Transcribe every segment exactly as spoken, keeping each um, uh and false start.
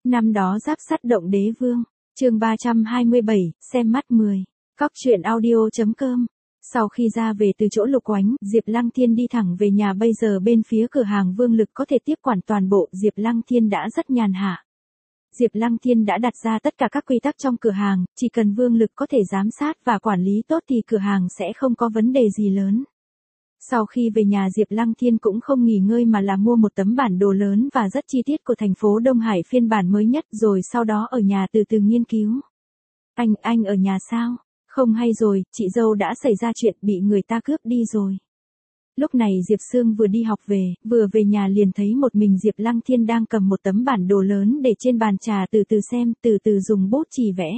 Năm đó giáp sắt động đế vương, chương ba trăm hai mươi bảy, xem mắt mười. Cóc truyện audio chấm com. Sau khi ra về từ chỗ Lục Oánh, Diệp Lăng Thiên đi thẳng về nhà. Bây giờ bên phía cửa hàng Vương Lực có thể tiếp quản toàn bộ, Diệp Lăng Thiên đã rất nhàn hạ. Diệp Lăng Thiên đã đặt ra tất cả các quy tắc trong cửa hàng, chỉ cần Vương Lực có thể giám sát và quản lý tốt thì cửa hàng sẽ không có vấn đề gì lớn. Sau khi về nhà, Diệp Lăng Thiên cũng không nghỉ ngơi mà là mua một tấm bản đồ lớn và rất chi tiết của thành phố Đông Hải phiên bản mới nhất, rồi sau đó ở nhà từ từ nghiên cứu. Anh, anh ở nhà sao? Không hay rồi, chị dâu đã xảy ra chuyện, bị người ta cướp đi rồi. Lúc này Diệp Sương vừa đi học về, vừa về nhà liền thấy một mình Diệp Lăng Thiên đang cầm một tấm bản đồ lớn để trên bàn trà từ từ xem, từ từ dùng bút chì vẽ.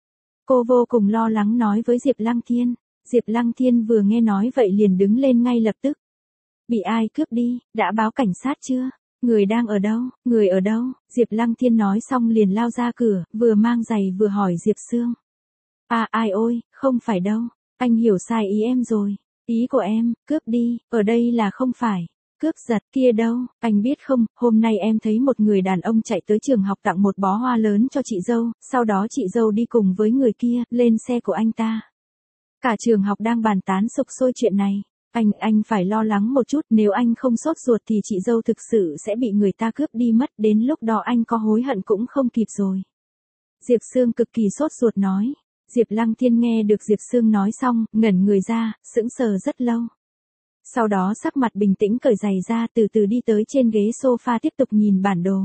Cô vô cùng lo lắng nói với Diệp Lăng Thiên. Diệp Lăng Thiên vừa nghe nói vậy liền đứng lên ngay lập tức. Bị ai cướp đi, đã báo cảnh sát chưa? Người đang ở đâu, người ở đâu? Diệp Lăng Thiên nói xong liền lao ra cửa, vừa mang giày vừa hỏi Diệp Sương. À ai ôi, không phải đâu, anh hiểu sai ý em rồi. Ý của em, cướp đi, ở đây là không phải. Cướp giật kia đâu, anh biết không, hôm nay em thấy một người đàn ông chạy tới trường học tặng một bó hoa lớn cho chị dâu, sau đó chị dâu đi cùng với người kia, lên xe của anh ta. Cả trường học đang bàn tán sục sôi chuyện này. Anh, anh phải lo lắng một chút, nếu anh không sốt ruột thì chị dâu thực sự sẽ bị người ta cướp đi mất, đến lúc đó anh có hối hận cũng không kịp rồi. Diệp Sương cực kỳ sốt ruột nói. Diệp Lăng Thiên nghe được Diệp Sương nói xong, ngẩn người ra, sững sờ rất lâu. Sau đó sắc mặt bình tĩnh cởi giày ra, từ từ đi tới trên ghế sofa tiếp tục nhìn bản đồ.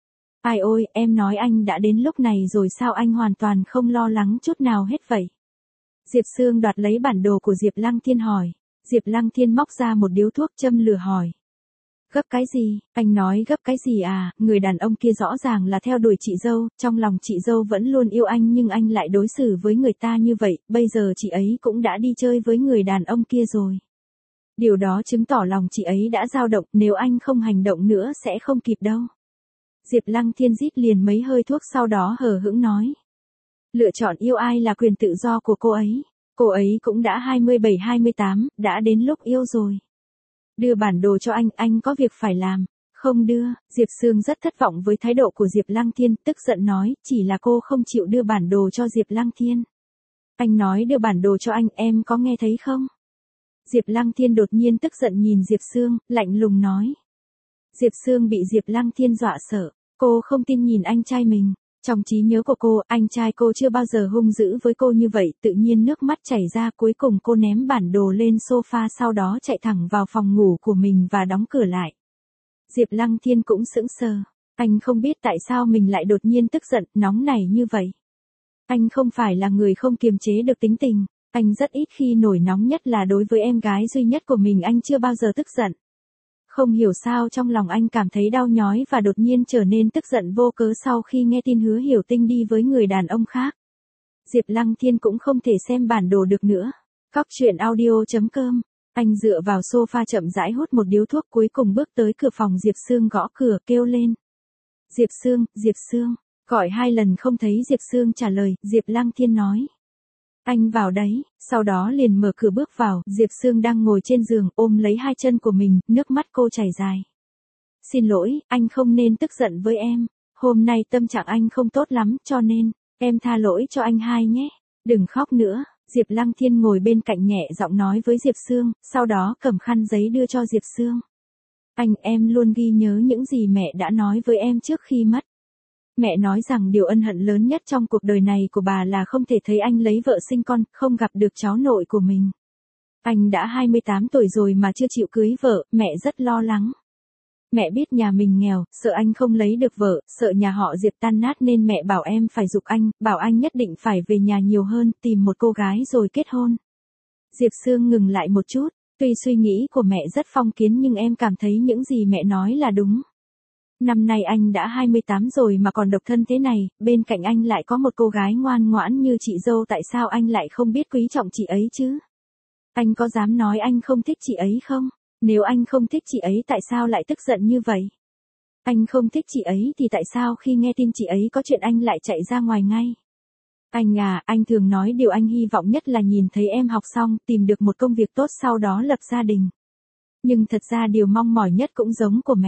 Ai ôi, em nói anh đã đến lúc này rồi sao anh hoàn toàn không lo lắng chút nào hết vậy? Diệp Sương đoạt lấy bản đồ của Diệp Lăng Thiên hỏi. Diệp Lăng Thiên móc ra một điếu thuốc châm lửa hỏi. Gấp cái gì? Anh nói gấp cái gì à? Người đàn ông kia rõ ràng là theo đuổi chị dâu, trong lòng chị dâu vẫn luôn yêu anh nhưng anh lại đối xử với người ta như vậy, bây giờ chị ấy cũng đã đi chơi với người đàn ông kia rồi. Điều đó chứng tỏ lòng chị ấy đã dao động, nếu anh không hành động nữa sẽ không kịp đâu. Diệp Lăng Thiên rít liền mấy hơi thuốc sau đó hờ hững nói. Lựa chọn yêu ai là quyền tự do của cô ấy. Cô ấy cũng đã hai mươi bảy hai mươi tám, đã đến lúc yêu rồi. Đưa bản đồ cho anh, anh có việc phải làm. Không đưa, Diệp Sương rất thất vọng với thái độ của Diệp Lăng Thiên, tức giận nói, chỉ là cô không chịu đưa bản đồ cho Diệp Lăng Thiên. Anh nói đưa bản đồ cho anh, em có nghe thấy không? Diệp Lăng Thiên đột nhiên tức giận nhìn Diệp Sương, lạnh lùng nói. Diệp Sương bị Diệp Lăng Thiên dọa sợ, cô không tin nhìn anh trai mình. Trong trí nhớ của cô, anh trai cô chưa bao giờ hung dữ với cô như vậy, tự nhiên nước mắt chảy ra, cuối cùng cô ném bản đồ lên sofa sau đó chạy thẳng vào phòng ngủ của mình và đóng cửa lại. Diệp Lăng Thiên cũng sững sờ, anh không biết tại sao mình lại đột nhiên tức giận, nóng nảy như vậy. Anh không phải là người không kiềm chế được tính tình, anh rất ít khi nổi nóng, nhất là đối với em gái duy nhất của mình anh chưa bao giờ tức giận. Không hiểu sao trong lòng anh cảm thấy đau nhói và đột nhiên trở nên tức giận vô cớ sau khi nghe tin Hứa Hiểu Tinh đi với người đàn ông khác. Diệp Lăng Thiên cũng không thể xem bản đồ được nữa. Cóc truyện audio chấm com. Anh dựa vào sofa chậm rãi hút một điếu thuốc, cuối cùng bước tới cửa phòng Diệp Sương, gõ cửa kêu lên. Diệp Sương, Diệp Sương. Gọi hai lần không thấy Diệp Sương trả lời, Diệp Lăng Thiên nói. Anh vào đấy, sau đó liền mở cửa bước vào, Diệp Sương đang ngồi trên giường, ôm lấy hai chân của mình, nước mắt cô chảy dài. Xin lỗi, anh không nên tức giận với em, hôm nay tâm trạng anh không tốt lắm, cho nên, em tha lỗi cho anh hai nhé, đừng khóc nữa. Diệp Lăng Thiên ngồi bên cạnh nhẹ giọng nói với Diệp Sương, sau đó cầm khăn giấy đưa cho Diệp Sương. Anh, em luôn ghi nhớ những gì mẹ đã nói với em trước khi mất. Mẹ nói rằng điều ân hận lớn nhất trong cuộc đời này của bà là không thể thấy anh lấy vợ sinh con, không gặp được cháu nội của mình. Anh đã hai mươi tám tuổi rồi mà chưa chịu cưới vợ, mẹ rất lo lắng. Mẹ biết nhà mình nghèo, sợ anh không lấy được vợ, sợ nhà họ Diệp tan nát nên mẹ bảo em phải giục anh, bảo anh nhất định phải về nhà nhiều hơn, tìm một cô gái rồi kết hôn. Diệp Sương ngừng lại một chút, tuy suy nghĩ của mẹ rất phong kiến nhưng em cảm thấy những gì mẹ nói là đúng. Năm nay anh đã hai mươi tám rồi mà còn độc thân thế này, bên cạnh anh lại có một cô gái ngoan ngoãn như chị dâu, tại sao anh lại không biết quý trọng chị ấy chứ? Anh có dám nói anh không thích chị ấy không? Nếu anh không thích chị ấy tại sao lại tức giận như vậy? Anh không thích chị ấy thì tại sao khi nghe tin chị ấy có chuyện anh lại chạy ra ngoài ngay? Anh à, anh thường nói điều anh hy vọng nhất là nhìn thấy em học xong, tìm được một công việc tốt sau đó lập gia đình. Nhưng thật ra điều mong mỏi nhất cũng giống của mẹ.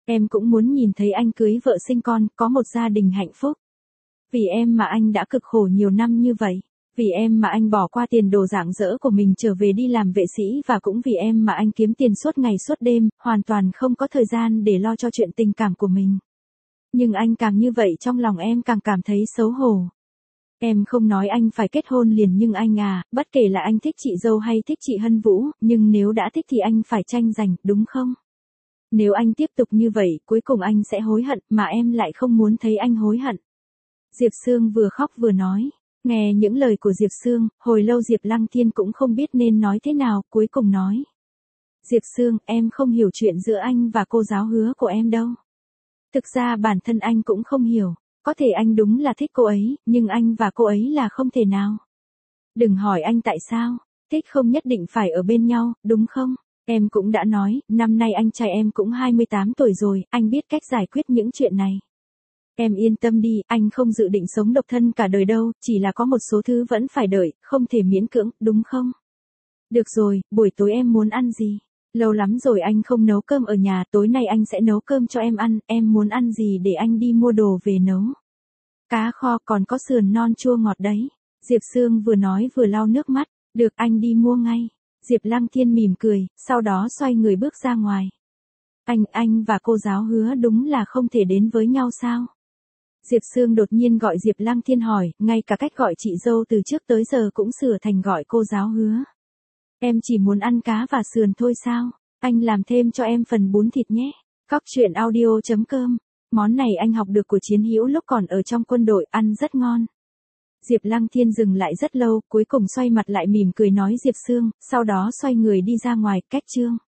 Em cũng muốn nhìn thấy anh cưới vợ sinh con, có một gia đình hạnh phúc. Vì em mà anh đã cực khổ nhiều năm như vậy. Vì em mà anh bỏ qua tiền đồ rạng rỡ của mình trở về đi làm vệ sĩ và cũng vì em mà anh kiếm tiền suốt ngày suốt đêm, hoàn toàn không có thời gian để lo cho chuyện tình cảm của mình. Nhưng anh càng như vậy trong lòng em càng cảm thấy xấu hổ. Em không nói anh phải kết hôn liền nhưng anh à, bất kể là anh thích chị dâu hay thích chị Hân Vũ, nhưng nếu đã thích thì anh phải tranh giành, đúng không? Nếu anh tiếp tục như vậy, cuối cùng anh sẽ hối hận, mà em lại không muốn thấy anh hối hận. Diệp Sương vừa khóc vừa nói. Nghe những lời của Diệp Sương, hồi lâu Diệp Lăng Thiên cũng không biết nên nói thế nào, cuối cùng nói. Diệp Sương, em không hiểu chuyện giữa anh và cô giáo Hứa của em đâu. Thực ra bản thân anh cũng không hiểu, có thể anh đúng là thích cô ấy, nhưng anh và cô ấy là không thể nào. Đừng hỏi anh tại sao, thích không nhất định phải ở bên nhau, đúng không? Em cũng đã nói, năm nay anh trai em cũng hai mươi tám tuổi rồi, anh biết cách giải quyết những chuyện này. Em yên tâm đi, anh không dự định sống độc thân cả đời đâu, chỉ là có một số thứ vẫn phải đợi, không thể miễn cưỡng, đúng không? Được rồi, buổi tối em muốn ăn gì? Lâu lắm rồi anh không nấu cơm ở nhà, tối nay anh sẽ nấu cơm cho em ăn, em muốn ăn gì để anh đi mua đồ về nấu. Cá kho còn có sườn non chua ngọt đấy. Diệp Sương vừa nói vừa lau nước mắt, được anh đi mua ngay. Diệp Lăng Thiên mỉm cười, sau đó xoay người bước ra ngoài. Anh, anh và cô giáo Hứa đúng là không thể đến với nhau sao? Diệp Sương đột nhiên gọi Diệp Lăng Thiên hỏi, ngay cả cách gọi chị dâu từ trước tới giờ cũng sửa thành gọi cô giáo Hứa. Em chỉ muốn ăn cá và sườn thôi sao? Anh làm thêm cho em phần bún thịt nhé. Cóc truyện audio chấm com. Món này anh học được của Chiến Hữu lúc còn ở trong quân đội, ăn rất ngon. Diệp Lăng Thiên dừng lại rất lâu, cuối cùng xoay mặt lại mỉm cười nói Diệp Sương, sau đó xoay người đi ra ngoài, cách chương.